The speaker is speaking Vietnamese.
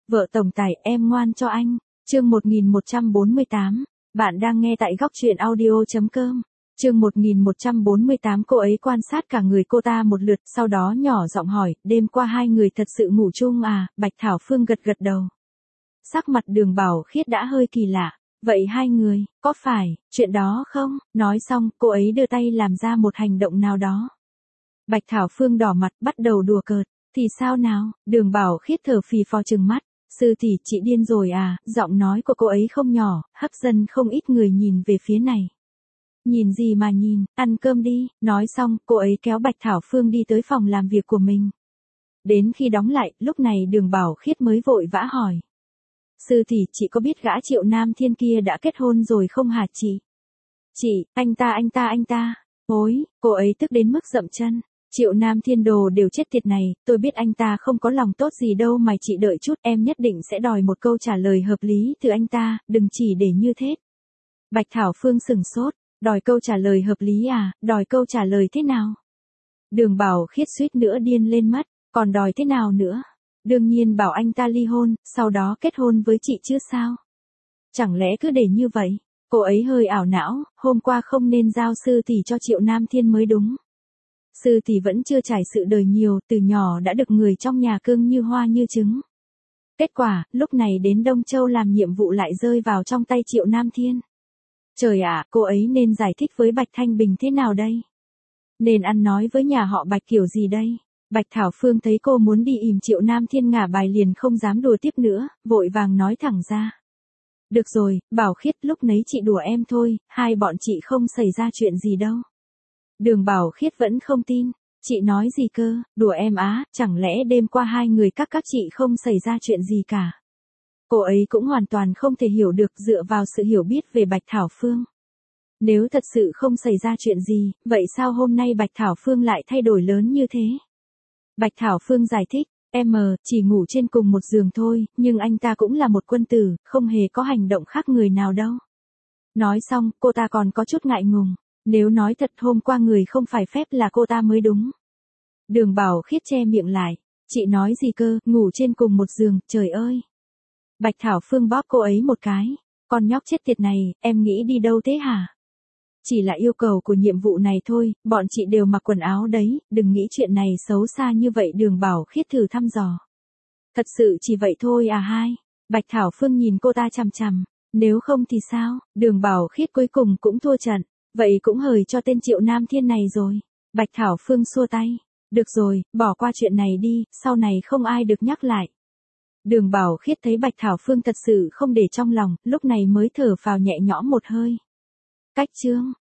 Vợ tổng tài em ngoan cho anh. Chương 1148. Bạn đang nghe tại góc truyện audio.com. Chương 1148. Cô ấy quan sát cả người cô ta một lượt, sau đó nhỏ giọng hỏi, đêm qua hai người thật sự ngủ chung à? Bạch Thảo Phương gật gật đầu. Sắc mặt Đường Bảo Khiết đã hơi kỳ lạ. Vậy hai người, có phải, chuyện đó không? Nói xong, cô ấy đưa tay làm ra một hành động nào đó. Bạch Thảo Phương đỏ mặt, bắt đầu đùa cợt. Thì sao nào? Đường Bảo Khiết thở phì phò trừng mắt. Sư tỷ, chị điên rồi à? Giọng nói của cô ấy không nhỏ, hấp dẫn không ít người nhìn về phía này. Nhìn gì mà nhìn, ăn cơm đi. Nói xong, cô ấy kéo Bạch Thảo Phương đi tới phòng làm việc của mình. Đến khi đóng lại, lúc này Đường Bảo Khiết mới vội vã hỏi. Sư tỷ, chị có biết gã Triệu Nam Thiên kia đã kết hôn rồi không hả chị? Chị, anh ta. Ôi, cô ấy tức đến mức dậm chân. Triệu Nam Thiên đồ đều chết tiệt này, tôi biết anh ta không có lòng tốt gì đâu mà chị đợi chút, em nhất định sẽ đòi một câu trả lời hợp lý từ anh ta, đừng chỉ để như thế. Bạch Thảo Phương sửng sốt, đòi câu trả lời hợp lý à, đòi câu trả lời thế nào? Đường Bảo Khiết suýt nữa điên lên mất, còn đòi thế nào nữa? Đương nhiên bảo anh ta ly hôn, sau đó kết hôn với chị chứ sao? Chẳng lẽ cứ để như vậy? Cô ấy hơi ảo não, hôm qua không nên giao sư tỷ cho Triệu Nam Thiên mới đúng. Sư tỷ vẫn chưa trải sự đời nhiều, từ nhỏ đã được người trong nhà cưng như hoa như trứng. Kết quả, lúc này đến Đông Châu làm nhiệm vụ lại rơi vào trong tay Triệu Nam Thiên. Trời ạ, cô ấy nên giải thích với Bạch Thanh Bình thế nào đây? Nên ăn nói với nhà họ Bạch kiểu gì đây? Bạch Thảo Phương thấy cô muốn đi ìm Triệu Nam Thiên ngả bài liền không dám đùa tiếp nữa, vội vàng nói thẳng ra. Được rồi, Bảo Khiết, lúc nấy chị đùa em thôi, hai bọn chị không xảy ra chuyện gì đâu. Đường Bảo Khiết vẫn không tin. Chị nói gì cơ, đùa em á, chẳng lẽ đêm qua hai người các chị không xảy ra chuyện gì cả. Cô ấy cũng hoàn toàn không thể hiểu được dựa vào sự hiểu biết về Bạch Thảo Phương. Nếu thật sự không xảy ra chuyện gì, vậy sao hôm nay Bạch Thảo Phương lại thay đổi lớn như thế? Bạch Thảo Phương giải thích, em chỉ ngủ trên cùng một giường thôi, nhưng anh ta cũng là một quân tử, không hề có hành động khác người nào đâu. Nói xong, cô ta còn có chút ngại ngùng. Nếu nói thật hôm qua người không phải phép là cô ta mới đúng. Đường Bảo Khiết che miệng lại. Chị nói gì cơ, ngủ trên cùng một giường, trời ơi. Bạch Thảo Phương bóp cô ấy một cái. Con nhóc chết tiệt này, em nghĩ đi đâu thế hả? Chỉ là yêu cầu của nhiệm vụ này thôi, bọn chị đều mặc quần áo đấy, đừng nghĩ chuyện này xấu xa như vậy. Đường Bảo Khiết thử thăm dò. Thật sự chỉ vậy thôi à hai? Bạch Thảo Phương nhìn cô ta chằm chằm. Nếu không thì sao? Đường Bảo Khiết cuối cùng cũng thua trận. Vậy cũng hời cho tên Triệu Nam Thiên này rồi. Bạch Thảo Phương xua tay. Được rồi, bỏ qua chuyện này đi, sau này không ai được nhắc lại. Đường Bảo Khiết thấy Bạch Thảo Phương thật sự không để trong lòng, lúc này mới thở phào nhẹ nhõm một hơi. Cách chương.